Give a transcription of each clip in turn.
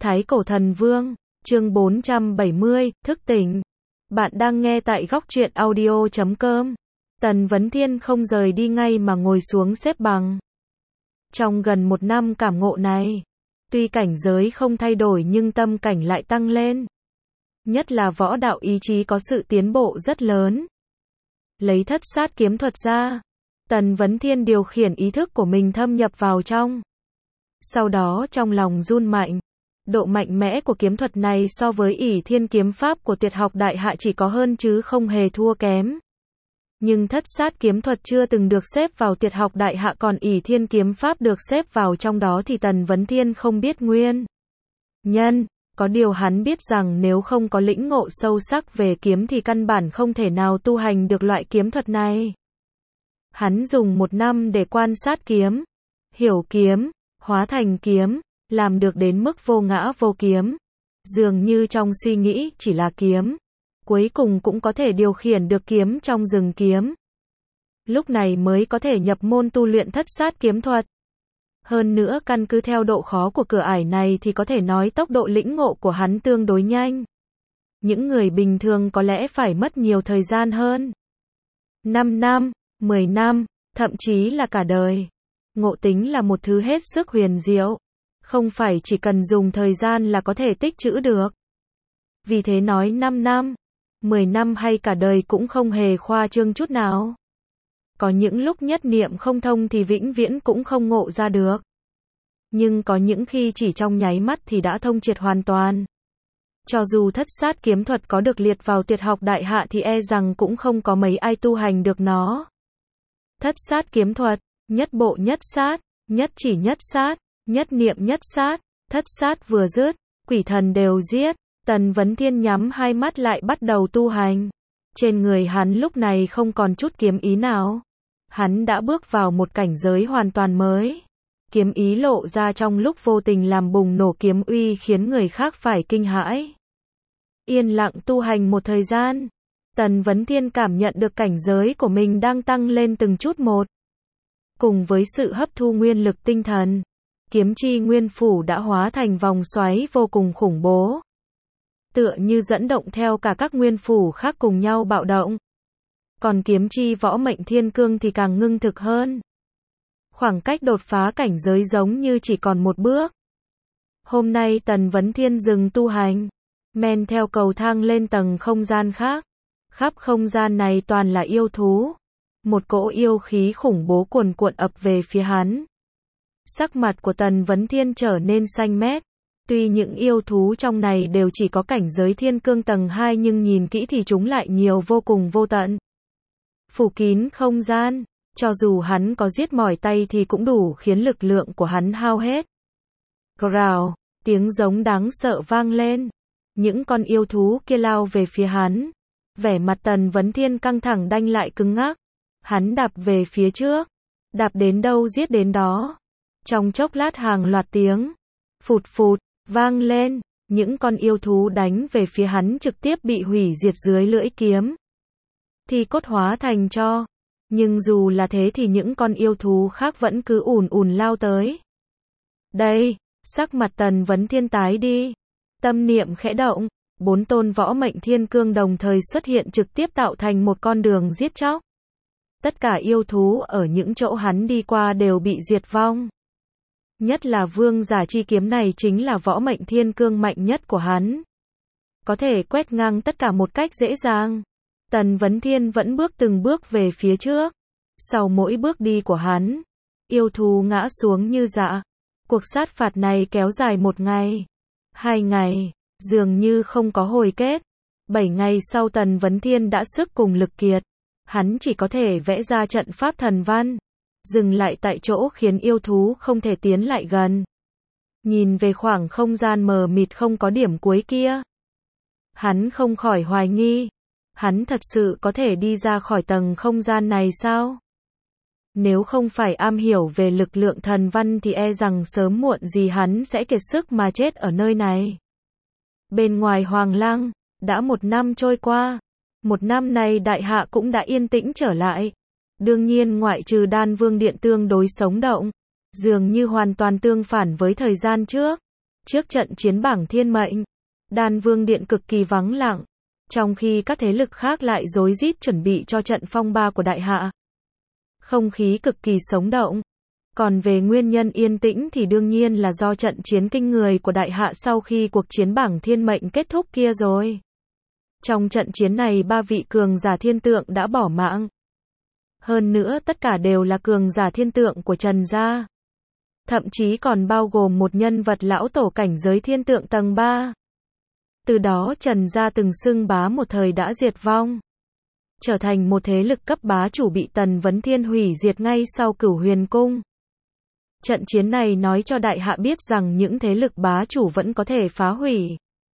Thái Cổ Thần Vương, chương 470, thức tỉnh. Bạn đang nghe tại Góc Truyện Audio.com. Tần Vấn Thiên không rời đi ngay mà ngồi xuống xếp bằng. Trong gần 1 năm cảm ngộ này, tuy cảnh giới không thay đổi nhưng tâm cảnh lại tăng lên. Nhất là võ đạo ý chí có sự tiến bộ rất lớn. Lấy thất sát kiếm thuật ra, Tần Vấn Thiên điều khiển ý thức của mình thâm nhập vào trong. Sau đó trong lòng run mạnh. Độ mạnh mẽ của kiếm thuật này so với ỷ thiên kiếm pháp của tuyệt học đại hạ chỉ có hơn chứ không hề thua kém. Nhưng thất sát kiếm thuật chưa từng được xếp vào tuyệt học đại hạ, còn ỷ thiên kiếm pháp được xếp vào trong đó thì Tần Vấn Thiên không biết nguyên nhân. Có điều hắn biết rằng nếu không có lĩnh ngộ sâu sắc về kiếm thì căn bản không thể nào tu hành được loại kiếm thuật này. Hắn dùng 1 năm để quan sát kiếm, hiểu kiếm, hóa thành kiếm, làm được đến mức vô ngã vô kiếm. Dường như trong suy nghĩ chỉ là kiếm, cuối cùng cũng có thể điều khiển được kiếm trong rừng kiếm. Lúc này mới có thể nhập môn tu luyện thất sát kiếm thuật. Hơn nữa căn cứ theo độ khó của cửa ải này thì có thể nói tốc độ lĩnh ngộ của hắn tương đối nhanh. Những người bình thường có lẽ phải mất nhiều thời gian hơn. 5 năm, 10 năm, thậm chí là cả đời. Ngộ tính là một thứ hết sức huyền diệu. Không phải chỉ cần dùng thời gian là có thể tích trữ được. Vì thế nói 5 năm, 10 năm hay cả đời cũng không hề khoa trương chút nào. Có những lúc nhất niệm không thông thì vĩnh viễn cũng không ngộ ra được. Nhưng có những khi chỉ trong nháy mắt thì đã thông triệt hoàn toàn. Cho dù thất sát kiếm thuật có được liệt vào tuyệt học đại hạ thì e rằng cũng không có mấy ai tu hành được nó. Thất sát kiếm thuật, nhất bộ nhất sát, nhất chỉ nhất sát, nhất niệm nhất sát, thất sát vừa dứt, quỷ thần đều giết. Tần Vấn Thiên nhắm hai mắt lại bắt đầu tu hành. Trên người hắn lúc này không còn chút kiếm ý nào. Hắn đã bước vào một cảnh giới hoàn toàn mới. Kiếm ý lộ ra trong lúc vô tình làm bùng nổ kiếm uy khiến người khác phải kinh hãi. Yên lặng tu hành một thời gian, Tần Vấn Thiên cảm nhận được cảnh giới của mình đang tăng lên từng chút một. Cùng với sự hấp thu nguyên lực tinh thần, kiếm chi nguyên phủ đã hóa thành vòng xoáy vô cùng khủng bố. Tựa như dẫn động theo cả các nguyên phủ khác cùng nhau bạo động. Còn kiếm chi võ mệnh thiên cương thì càng ngưng thực hơn. Khoảng cách đột phá cảnh giới giống như chỉ còn một bước. Hôm nay Tần Vấn Thiên dừng tu hành, men theo cầu thang lên tầng không gian khác. Khắp không gian này toàn là yêu thú. Một cỗ yêu khí khủng bố cuồn cuộn ập về phía hắn. Sắc mặt của Tần Vấn Thiên trở nên xanh mét. Tuy những yêu thú trong này đều chỉ có cảnh giới thiên cương tầng 2 nhưng nhìn kỹ thì chúng lại nhiều vô cùng vô tận. Phủ kín không gian, cho dù hắn có giết mỏi tay thì cũng đủ khiến lực lượng của hắn hao hết. Growl, tiếng giống đáng sợ vang lên. Những con yêu thú kia lao về phía hắn. Vẻ mặt Tần Vấn Thiên căng thẳng đanh lại cứng ngắc. Hắn đạp về phía trước. Đạp đến đâu giết đến đó. Trong chốc lát hàng loạt tiếng phụt phụt vang lên, những con yêu thú đánh về phía hắn trực tiếp bị hủy diệt dưới lưỡi kiếm. Thì cốt hóa thành tro. Nhưng dù là thế thì những con yêu thú khác vẫn cứ ùn ùn lao tới. Đây, sắc mặt Tần Vấn Thiên tái đi. Tâm niệm khẽ động, 4 tôn võ mệnh thiên cương đồng thời xuất hiện trực tiếp tạo thành một con đường giết chóc. Tất cả yêu thú ở những chỗ hắn đi qua đều bị diệt vong. Nhất là vương giả chi kiếm này chính là võ mệnh thiên cương mạnh nhất của hắn. Có thể quét ngang tất cả một cách dễ dàng. Tần Vấn Thiên vẫn bước từng bước về phía trước. Sau mỗi bước đi của hắn, yêu thú ngã xuống như rạ. Cuộc sát phạt này kéo dài 1 ngày, 2 ngày, dường như không có hồi kết. 7 ngày sau Tần Vấn Thiên đã sức cùng lực kiệt. Hắn chỉ có thể vẽ ra trận pháp thần văn. Dừng lại tại chỗ khiến yêu thú không thể tiến lại gần. Nhìn về khoảng không gian mờ mịt không có điểm cuối kia. Hắn không khỏi hoài nghi. Hắn thật sự có thể đi ra khỏi tầng không gian này sao? Nếu không phải am hiểu về lực lượng thần văn thì e rằng sớm muộn gì hắn sẽ kiệt sức mà chết ở nơi này. Bên ngoài Hoàng Lăng, đã 1 năm trôi qua. 1 năm này đại hạ cũng đã yên tĩnh trở lại. Đương nhiên ngoại trừ Đan Vương Điện tương đối sống động, dường như hoàn toàn tương phản với thời gian trước. Trước trận chiến bảng thiên mệnh, Đan Vương Điện cực kỳ vắng lặng, trong khi các thế lực khác lại rối rít chuẩn bị cho trận phong ba của đại hạ. Không khí cực kỳ sống động. Còn về nguyên nhân yên tĩnh thì đương nhiên là do trận chiến kinh người của đại hạ sau khi cuộc chiến bảng thiên mệnh kết thúc kia rồi. Trong trận chiến này 3 vị cường giả thiên tượng đã bỏ mạng. Hơn nữa tất cả đều là cường giả thiên tượng của Trần gia. Thậm chí còn bao gồm một nhân vật lão tổ cảnh giới thiên tượng tầng 3. Từ đó Trần gia từng xưng bá một thời đã diệt vong. Trở thành một thế lực cấp bá chủ bị Tần Vấn Thiên hủy diệt ngay sau Cửu Huyền Cung. Trận chiến này nói cho đại hạ biết rằng những thế lực bá chủ vẫn có thể phá hủy.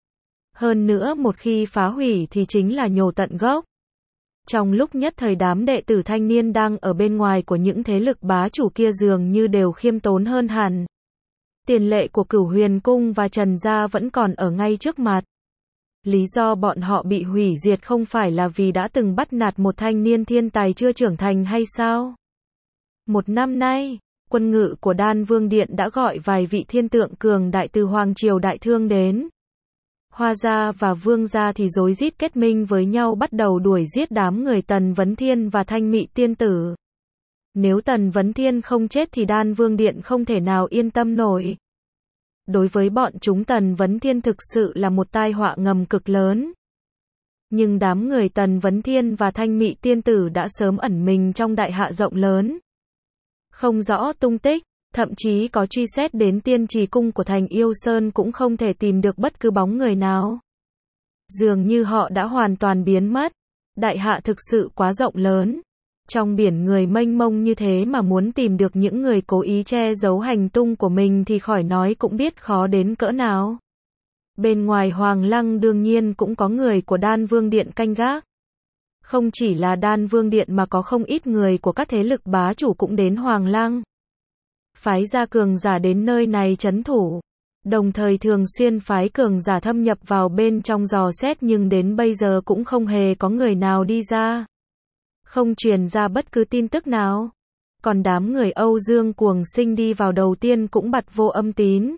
Hơn nữa một khi phá hủy thì chính là nhổ tận gốc. Trong lúc nhất thời đám đệ tử thanh niên đang ở bên ngoài của những thế lực bá chủ kia dường như đều khiêm tốn hơn hẳn. Tiền lệ của Cửu Huyền Cung và Trần gia vẫn còn ở ngay trước mặt. Lý do bọn họ bị hủy diệt không phải là vì đã từng bắt nạt một thanh niên thiên tài chưa trưởng thành hay sao? Một năm nay, quân ngự của Đan Vương Điện đã gọi vài vị thiên tượng cường đại từ Hoàng Triều Đại Thương đến. Hoa gia và Vương gia thì rối rít kết minh với nhau bắt đầu đuổi giết đám người Tần Vấn Thiên và Thanh Mị Tiên Tử. Nếu Tần Vấn Thiên không chết thì Đan Vương Điện không thể nào yên tâm nổi. Đối với bọn chúng Tần Vấn Thiên thực sự là một tai họa ngầm cực lớn. Nhưng đám người Tần Vấn Thiên và Thanh Mị Tiên Tử đã sớm ẩn mình trong đại hạ rộng lớn. Không rõ tung tích, thậm chí có truy xét đến Tiên Trì Cung của Thành Yêu Sơn cũng không thể tìm được bất cứ bóng người nào. Dường như họ đã hoàn toàn biến mất. Đại hạ thực sự quá rộng lớn. Trong biển người mênh mông như thế mà muốn tìm được những người cố ý che giấu hành tung của mình thì khỏi nói cũng biết khó đến cỡ nào. Bên ngoài Hoàng Lăng đương nhiên cũng có người của Đan Vương Điện canh gác. Không chỉ là Đan Vương Điện mà có không ít người của các thế lực bá chủ cũng đến Hoàng Lăng. Phái ra cường giả đến nơi này trấn thủ. Đồng thời thường xuyên phái cường giả thâm nhập vào bên trong dò xét nhưng đến bây giờ cũng không hề có người nào đi ra. Không truyền ra bất cứ tin tức nào. Còn đám người Âu Dương Cuồng Sinh đi vào đầu tiên cũng bặt vô âm tín.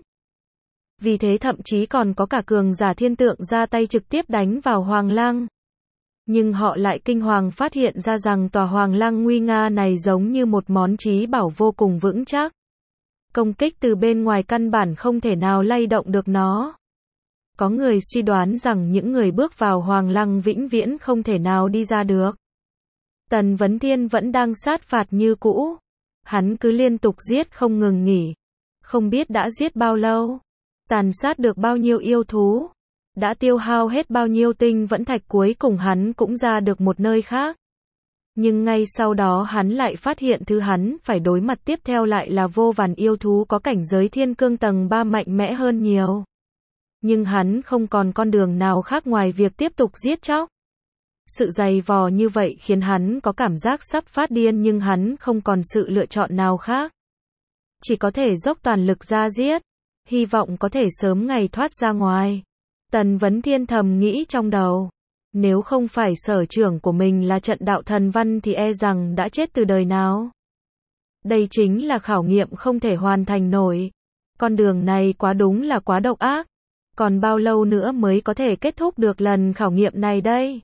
Vì thế thậm chí còn có cả cường giả thiên tượng ra tay trực tiếp đánh vào Hoàng Lăng. Nhưng họ lại kinh hoàng phát hiện ra rằng tòa Hoàng Lăng nguy nga này giống như một món trí bảo vô cùng vững chắc. Công kích từ bên ngoài căn bản không thể nào lay động được nó. Có người suy đoán rằng những người bước vào Hoàng Lăng vĩnh viễn không thể nào đi ra được. Tần Vấn Thiên vẫn đang sát phạt như cũ. Hắn cứ liên tục giết không ngừng nghỉ. Không biết đã giết bao lâu. Tàn sát được bao nhiêu yêu thú. Đã tiêu hao hết bao nhiêu tinh vẫn thạch cuối cùng hắn cũng ra được một nơi khác. Nhưng ngay sau đó hắn lại phát hiện thứ hắn phải đối mặt tiếp theo lại là vô vàn yêu thú có cảnh giới thiên cương tầng 3 mạnh mẽ hơn nhiều. Nhưng hắn không còn con đường nào khác ngoài việc tiếp tục giết chóc. Sự dày vò như vậy khiến hắn có cảm giác sắp phát điên nhưng hắn không còn sự lựa chọn nào khác. Chỉ có thể dốc toàn lực ra giết, hy vọng có thể sớm ngày thoát ra ngoài. Tần Vấn Thiên thầm nghĩ trong đầu. Nếu không phải sở trưởng của mình là trận đạo thần văn thì e rằng đã chết từ đời nào. Đây chính là khảo nghiệm không thể hoàn thành nổi. Con đường này quá đúng là quá độc ác. Còn bao lâu nữa mới có thể kết thúc được lần khảo nghiệm này đây?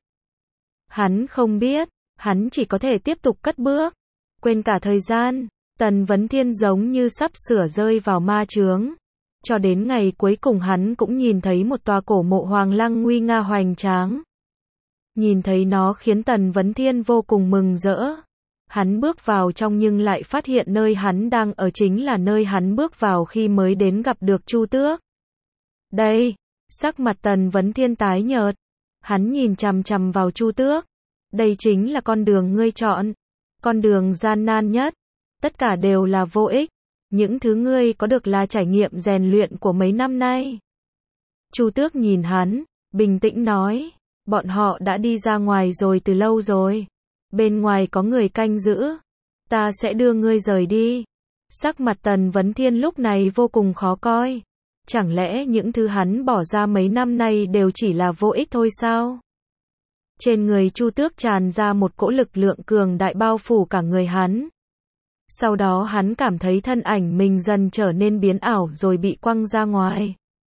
Hắn không biết, hắn chỉ có thể tiếp tục cất bước. Quên cả thời gian, Tần Vấn Thiên giống như sắp sửa rơi vào ma chướng. Cho đến ngày cuối cùng hắn cũng nhìn thấy một tòa cổ mộ Hoàng Lăng nguy nga hoành tráng. Nhìn thấy nó khiến Tần Vấn Thiên vô cùng mừng rỡ. Hắn bước vào trong nhưng lại phát hiện nơi hắn đang ở chính là nơi hắn bước vào khi mới đến gặp được Chu Tước. Đây, sắc mặt Tần Vấn Thiên tái nhợt. Hắn nhìn chằm chằm vào Chu Tước. Đây chính là con đường ngươi chọn. Con đường gian nan nhất. Tất cả đều là vô ích. Những thứ ngươi có được là trải nghiệm rèn luyện của mấy năm nay. Chu Tước nhìn hắn, bình tĩnh nói. Bọn họ đã đi ra ngoài rồi từ lâu rồi. Bên ngoài có người canh giữ. Ta sẽ đưa ngươi rời đi. Sắc mặt Tần Vấn Thiên lúc này vô cùng khó coi. Chẳng lẽ những thứ hắn bỏ ra mấy năm nay đều chỉ là vô ích thôi sao? Trên người Chu Tước tràn ra một cỗ lực lượng cường đại bao phủ cả người hắn. Sau đó hắn cảm thấy thân ảnh mình dần trở nên biến ảo rồi bị quăng ra ngoài.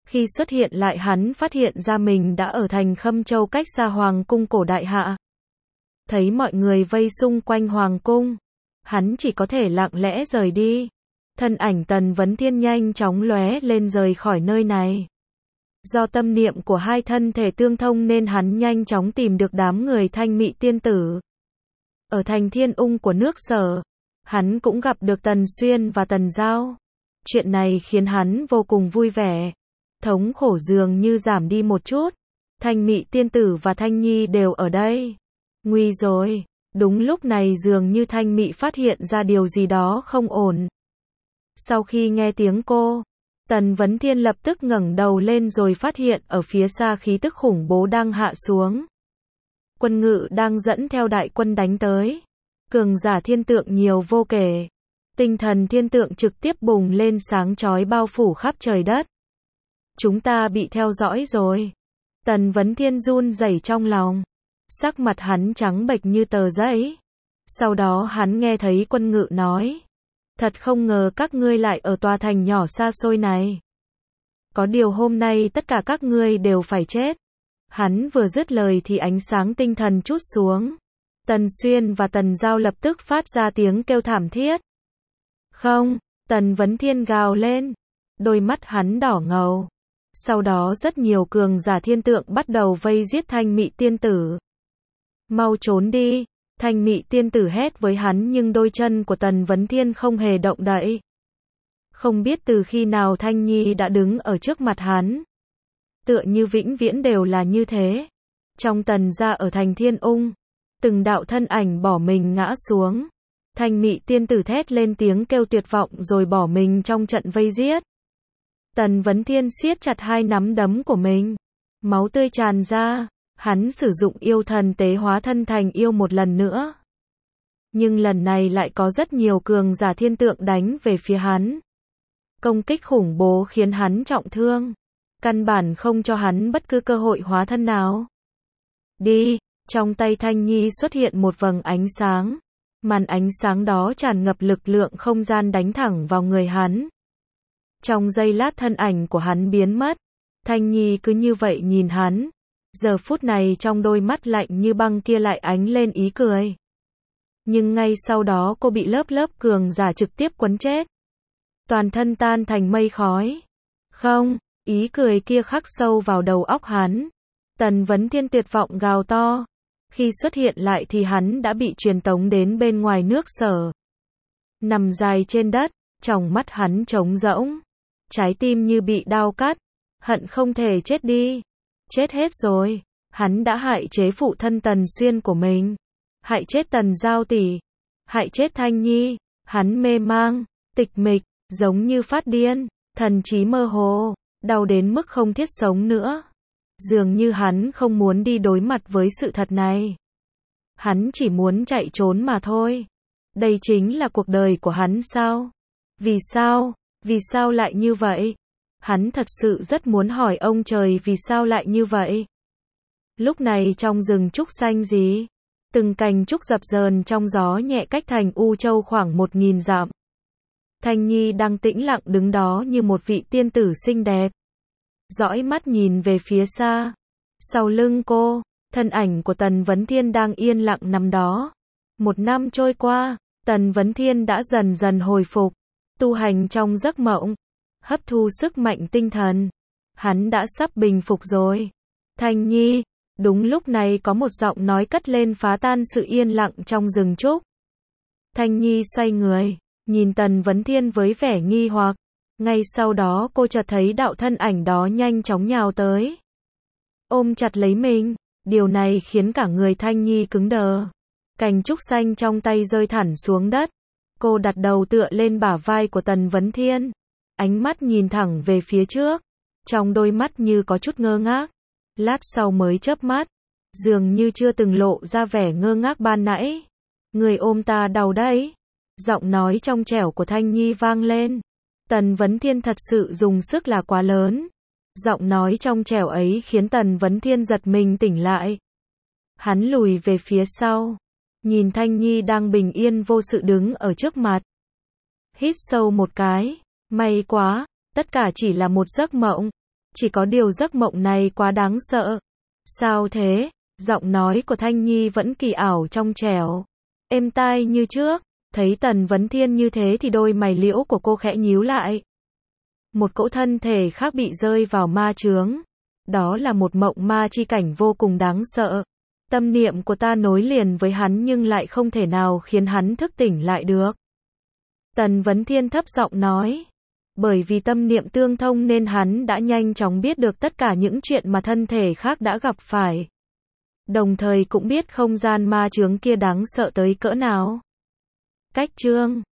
Khi xuất hiện lại hắn phát hiện ra mình đã ở thành Khâm Châu cách xa Hoàng cung cổ đại hạ. Thấy mọi người vây xung quanh Hoàng cung, hắn chỉ có thể lặng lẽ rời đi. Thân ảnh Tần Vấn Thiên nhanh chóng lóe lên rời khỏi nơi này. Do tâm niệm của hai thân thể tương thông nên hắn nhanh chóng tìm được đám người Thanh Mị tiên tử. Ở thành Thiên Ung của nước Sở, hắn cũng gặp được Tần Xuyên và Tần Giao. Chuyện này khiến hắn vô cùng vui vẻ. Thống khổ dường như giảm đi một chút. Thanh Mị tiên tử và Thanh Nhi đều ở đây. Nguy rồi. Đúng lúc này dường như Thanh Mị phát hiện ra điều gì đó không ổn. Sau khi nghe tiếng cô, Tần Vấn Thiên lập tức ngẩng đầu lên rồi phát hiện ở phía xa khí tức khủng bố đang hạ xuống. Quân Ngự đang dẫn theo đại quân đánh tới. Cường giả thiên tượng nhiều vô kể. Tinh thần thiên tượng trực tiếp bùng lên sáng chói bao phủ khắp trời đất. Chúng ta bị theo dõi rồi. Tần Vấn Thiên run rẩy trong lòng. Sắc mặt hắn trắng bệch như tờ giấy. Sau đó hắn nghe thấy Quân Ngự nói. Thật không ngờ các ngươi lại ở tòa thành nhỏ xa xôi này. Có điều hôm nay tất cả các ngươi đều phải chết. Hắn vừa dứt lời thì ánh sáng tinh thần trút xuống. Tần Xuyên và Tần Giao lập tức phát ra tiếng kêu thảm thiết. Không, Tần Vấn Thiên gào lên. Đôi mắt hắn đỏ ngầu. Sau đó rất nhiều cường giả thiên tượng bắt đầu vây giết Thanh Mị tiên tử. Mau trốn đi. Thanh Mị tiên tử hét với hắn nhưng đôi chân của Tần Vấn Thiên không hề động đậy. Không biết từ khi nào Thanh Nhi đã đứng ở trước mặt hắn. Tựa như vĩnh viễn đều là như thế. Trong Tần gia ở thành Thiên Ung, từng đạo thân ảnh bỏ mình ngã xuống. Thanh Mị tiên tử thét lên tiếng kêu tuyệt vọng rồi bỏ mình trong trận vây giết. Tần Vấn Thiên siết chặt hai nắm đấm của mình. Máu tươi tràn ra. Hắn sử dụng yêu thần tế hóa thân thành yêu một lần nữa. Nhưng lần này lại có rất nhiều cường giả thiên tượng đánh về phía hắn. Công kích khủng bố khiến hắn trọng thương. Căn bản không cho hắn bất cứ cơ hội hóa thân nào. Đi, trong tay Thanh Nhi xuất hiện một vầng ánh sáng. Màn ánh sáng đó tràn ngập lực lượng không gian đánh thẳng vào người hắn. Trong giây lát thân ảnh của hắn biến mất. Thanh Nhi cứ như vậy nhìn hắn. Giờ phút này trong đôi mắt lạnh như băng kia lại ánh lên ý cười. Nhưng ngay sau đó cô bị lớp cường giả trực tiếp quấn chết. Toàn thân tan thành mây khói. Không, ý cười kia khắc sâu vào đầu óc hắn. Tần Vấn Thiên tuyệt vọng gào to. Khi xuất hiện lại thì hắn đã bị truyền tống đến bên ngoài nước Sở. Nằm dài trên đất, trong mắt hắn trống rỗng. Trái tim như bị đao cắt. Hận không thể chết đi. Chết hết rồi. Hắn đã hại chế phụ thân Tần Xuyên của mình. Hại chết Tần Giao tỷ. Hại chết Thanh Nhi. Hắn mê mang, tịch mịch, giống như phát điên, thần trí mơ hồ, đau đến mức không thiết sống nữa. Dường như hắn không muốn đi đối mặt với sự thật này. Hắn chỉ muốn chạy trốn mà thôi. Đây chính là cuộc đời của hắn sao? Vì sao? Vì sao lại như vậy? Hắn thật sự rất muốn hỏi ông trời vì sao lại như vậy. Lúc này trong rừng trúc xanh gì, từng cành trúc dập dờn trong gió nhẹ cách thành U Châu khoảng 1000 dặm. Thanh Nhi đang tĩnh lặng đứng đó như một vị tiên tử xinh đẹp. Dõi mắt nhìn về phía xa. Sau lưng cô, thân ảnh của Tần Vấn Thiên đang yên lặng nằm đó. 1 năm trôi qua, Tần Vấn Thiên đã dần dần hồi phục, tu hành trong giấc mộng, hấp thu sức mạnh tinh thần. Hắn đã sắp bình phục rồi. Thanh Nhi, đúng lúc này có một giọng nói cất lên phá tan sự yên lặng trong rừng trúc. Thanh Nhi xoay người, nhìn Tần Vấn Thiên với vẻ nghi hoặc. Ngay sau đó cô chợt thấy đạo thân ảnh đó nhanh chóng nhào tới. Ôm chặt lấy mình, điều này khiến cả người Thanh Nhi cứng đờ. Cành trúc xanh trong tay rơi thẳng xuống đất. Cô đặt đầu tựa lên bả vai của Tần Vấn Thiên. Ánh mắt nhìn thẳng về phía trước. Trong đôi mắt như có chút ngơ ngác. Lát sau mới chớp mắt. Dường như chưa từng lộ ra vẻ ngơ ngác ban nãy. Người ôm ta đau đấy. Giọng nói trong trẻo của Thanh Nhi vang lên. Tần Vấn Thiên thật sự dùng sức là quá lớn. Giọng nói trong trẻo ấy khiến Tần Vấn Thiên giật mình tỉnh lại. Hắn lùi về phía sau. Nhìn Thanh Nhi đang bình yên vô sự đứng ở trước mặt. Hít sâu một cái. May quá, tất cả chỉ là một giấc mộng. chỉ có điều giấc mộng này quá đáng sợ. Sao thế? Giọng nói của Thanh Nhi vẫn kỳ ảo trong trẻo, êm tai như trước. Thấy Tần Vấn Thiên như thế thì đôi mày liễu của cô khẽ nhíu lại. Một cỗ thân thể khác bị rơi vào ma chướng. Đó là một mộng ma chi cảnh vô cùng đáng sợ. Tâm niệm của ta nối liền với hắn nhưng lại không thể nào khiến hắn thức tỉnh lại được. Tần Vấn Thiên thấp giọng nói. Bởi vì tâm niệm tương thông nên hắn đã nhanh chóng biết được tất cả những chuyện mà thân thể khác đã gặp phải. Đồng thời cũng biết không gian ma chướng kia đáng sợ tới cỡ nào. Cách chương